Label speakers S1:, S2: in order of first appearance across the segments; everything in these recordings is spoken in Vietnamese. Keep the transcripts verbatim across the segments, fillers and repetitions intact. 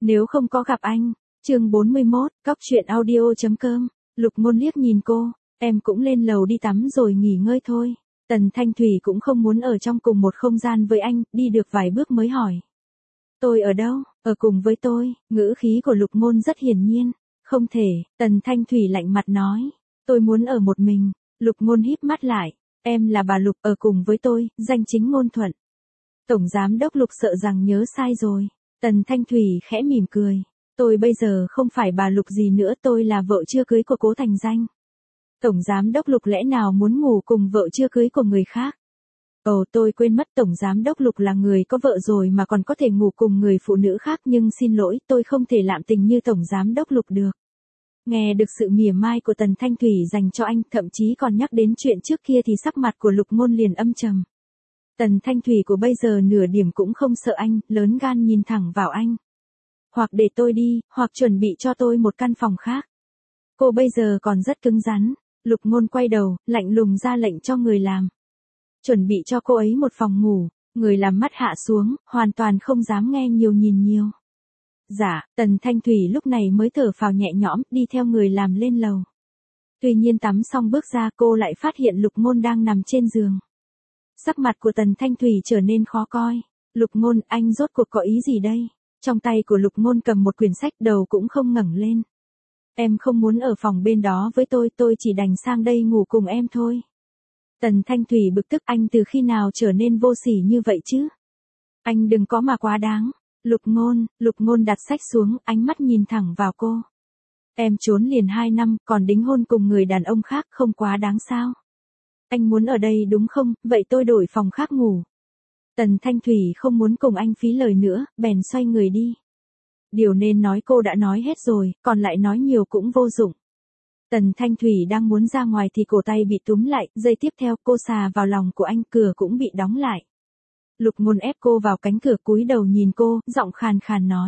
S1: Nếu không có gặp anh. Chương bốn mươi mốt, cóc truyện audio chấm com. Lục Ngôn liếc nhìn cô, em cũng lên lầu đi tắm rồi nghỉ ngơi thôi. Tần Thanh Thủy cũng không muốn ở trong cùng một không gian với anh, đi được vài bước mới hỏi. Tôi ở đâu? Ở cùng với tôi. Ngữ khí của Lục Ngôn rất hiển nhiên. Không thể. Tần Thanh Thủy lạnh mặt nói. Tôi muốn ở một mình. Lục Ngôn híp mắt lại. Em là bà Lục, ở cùng với tôi, danh chính ngôn thuận. Tổng giám đốc Lục sợ rằng nhớ sai rồi. Tần Thanh Thủy khẽ mỉm cười. Tôi bây giờ không phải bà Lục gì nữa, tôi là vợ chưa cưới của Cố Thành Danh. Tổng giám đốc Lục lẽ nào muốn ngủ cùng vợ chưa cưới của người khác? Ồ, tôi quên mất, tổng giám đốc Lục là người có vợ rồi mà còn có thể ngủ cùng người phụ nữ khác, nhưng xin lỗi, tôi không thể lạm tình như tổng giám đốc Lục được. Nghe được sự mỉa mai của Tần Thanh Thủy dành cho anh, thậm chí còn nhắc đến chuyện trước kia thì sắc mặt của Lục Ngôn liền âm trầm. Tần Thanh Thủy của bây giờ nửa điểm cũng không sợ anh, lớn gan nhìn thẳng vào anh. Hoặc để tôi đi, hoặc chuẩn bị cho tôi một căn phòng khác. Cô bây giờ còn rất cứng rắn. Lục Ngôn quay đầu, lạnh lùng ra lệnh cho người làm. Chuẩn bị cho cô ấy một phòng ngủ. Người làm mắt hạ xuống, hoàn toàn không dám nghe nhiều nhìn nhiều. Dạ, Tần Thanh Thủy lúc này mới thở phào nhẹ nhõm, đi theo người làm lên lầu. Tuy nhiên tắm xong bước ra, cô lại phát hiện Lục Ngôn đang nằm trên giường. Sắc mặt của Tần Thanh Thủy trở nên khó coi. Lục Ngôn, anh rốt cuộc có ý gì đây? Trong tay của Lục Ngôn cầm một quyển sách, đầu cũng không ngẩng lên. Em không muốn ở phòng bên đó với tôi, tôi chỉ đành sang đây ngủ cùng em thôi. Tần Thanh Thủy bực tức, anh từ khi nào trở nên vô sỉ như vậy chứ? Anh đừng có mà quá đáng. Lục Ngôn, Lục Ngôn đặt sách xuống, ánh mắt nhìn thẳng vào cô. Em trốn liền hai năm, còn đính hôn cùng người đàn ông khác, không quá đáng sao? Anh muốn ở đây đúng không, vậy tôi đổi phòng khác ngủ. Tần Thanh Thủy không muốn cùng anh phí lời nữa, bèn xoay người đi. Điều nên nói cô đã nói hết rồi, còn lại nói nhiều cũng vô dụng. Tần Thanh Thủy đang muốn ra ngoài thì cổ tay bị túm lại, giây tiếp theo cô xà vào lòng của anh, cửa cũng bị đóng lại. Lục Ngôn ép cô vào cánh cửa, cúi đầu nhìn cô, giọng khàn khàn nói.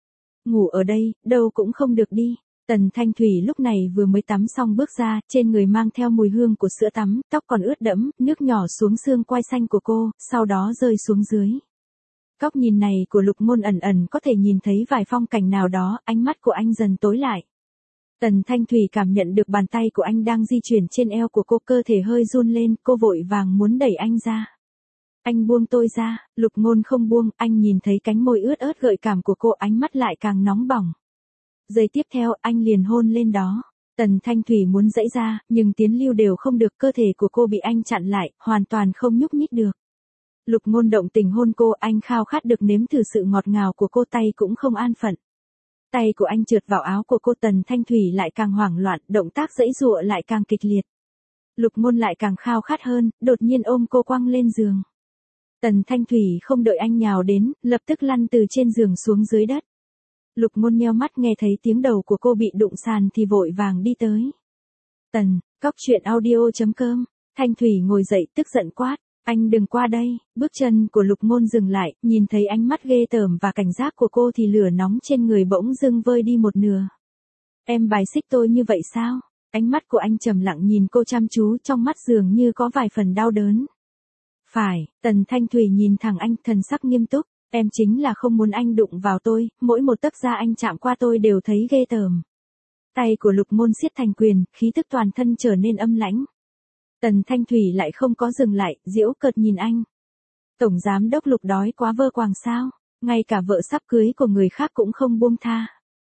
S1: Ngủ ở đây, đâu cũng không được đi. Tần Thanh Thủy lúc này vừa mới tắm xong bước ra, trên người mang theo mùi hương của sữa tắm, tóc còn ướt đẫm, nước nhỏ xuống xương quai xanh của cô, sau đó rơi xuống dưới. Góc nhìn này của Lục Ngôn ẩn ẩn có thể nhìn thấy vài phong cảnh nào đó, ánh mắt của anh dần tối lại. Tần Thanh Thủy cảm nhận được bàn tay của anh đang di chuyển trên eo của cô, cơ thể hơi run lên, cô vội vàng muốn đẩy anh ra. Anh buông tôi ra. Lục Ngôn không buông, anh nhìn thấy cánh môi ướt ớt gợi cảm của cô, ánh mắt lại càng nóng bỏng. Giây tiếp theo, anh liền hôn lên đó. Tần Thanh Thủy muốn giãy ra, nhưng tiến lưu đều không được, cơ thể của cô bị anh chặn lại, hoàn toàn không nhúc nhích được. Lục Ngôn động tình hôn cô, anh khao khát được nếm thử sự ngọt ngào của cô, tay cũng không an phận. Tay của anh trượt vào áo của cô, Tần Thanh Thủy lại càng hoảng loạn, động tác giãy giụa lại càng kịch liệt. Lục Ngôn lại càng khao khát hơn, đột nhiên ôm cô quăng lên giường. Tần Thanh Thủy không đợi anh nhào đến, lập tức lăn từ trên giường xuống dưới đất. Lục Ngôn nheo mắt, nghe thấy tiếng đầu của cô bị đụng sàn thì vội vàng đi tới. Tần, cóc truyện audio chấm com. Thanh Thủy ngồi dậy tức giận quát. Anh đừng qua đây. Bước chân của Lục Ngôn dừng lại, nhìn thấy ánh mắt ghê tởm và cảnh giác của cô thì lửa nóng trên người bỗng dưng vơi đi một nửa. Em bài xích tôi như vậy sao? Ánh mắt của anh trầm lặng nhìn cô chăm chú, trong mắt dường như có vài phần đau đớn. Phải. Tần Thanh Thủy nhìn thẳng anh, thần sắc nghiêm túc. Em chính là không muốn anh đụng vào tôi, mỗi một tấc da anh chạm qua tôi đều thấy ghê tởm. Tay của Lục Ngôn siết thành quyền, khí tức toàn thân trở nên âm lãnh. Tần Thanh Thủy lại không có dừng lại, giễu cợt nhìn anh. Tổng giám đốc Lục đói quá vơ quàng sao, ngay cả vợ sắp cưới của người khác cũng không buông tha.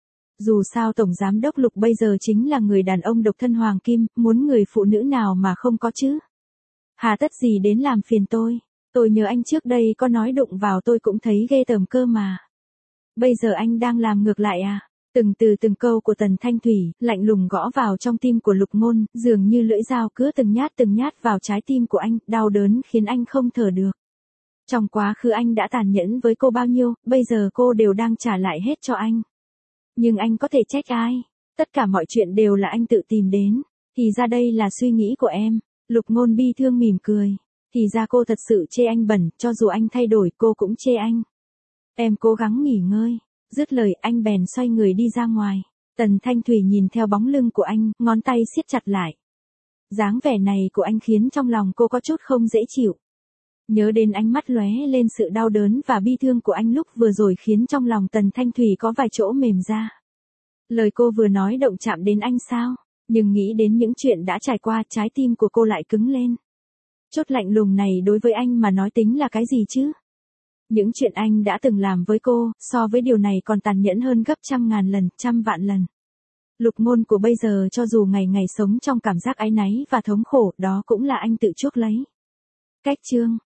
S1: Dù sao tổng giám đốc Lục bây giờ chính là người đàn ông độc thân hoàng kim, muốn người phụ nữ nào mà không có chứ. Hà tất gì đến làm phiền tôi. Tôi nhớ anh trước đây có nói đụng vào tôi cũng thấy ghê tởm cơ mà. Bây giờ anh đang làm ngược lại à? Từng từ từng câu của Tần Thanh Thủy, lạnh lùng gõ vào trong tim của Lục Ngôn, dường như lưỡi dao cứa từng nhát từng nhát vào trái tim của anh, đau đớn khiến anh không thở được. Trong quá khứ anh đã tàn nhẫn với cô bao nhiêu, bây giờ cô đều đang trả lại hết cho anh. Nhưng anh có thể trách ai? Tất cả mọi chuyện đều là anh tự tìm đến. Thì ra đây là suy nghĩ của em. Lục Ngôn bi thương mỉm cười. Thì ra cô thật sự chê anh bẩn, cho dù anh thay đổi cô cũng chê anh. Em cố gắng nghỉ ngơi. Dứt lời anh bèn xoay người đi ra ngoài. Tần Thanh Thủy nhìn theo bóng lưng của anh, ngón tay siết chặt lại. Dáng vẻ này của anh khiến trong lòng cô có chút không dễ chịu. Nhớ đến ánh mắt lóe lên sự đau đớn và bi thương của anh lúc vừa rồi khiến trong lòng Tần Thanh Thủy có vài chỗ mềm ra. Lời cô vừa nói động chạm đến anh sao? Nhưng nghĩ đến những chuyện đã trải qua, trái tim của cô lại cứng lên. Chốt lạnh lùng này đối với anh mà nói tính là cái gì chứ? Những chuyện anh đã từng làm với cô, so với điều này còn tàn nhẫn hơn gấp trăm ngàn lần, trăm vạn lần. Lục Ngôn của bây giờ cho dù ngày ngày sống trong cảm giác áy náy và thống khổ, đó cũng là anh tự chuốc lấy. Cách chương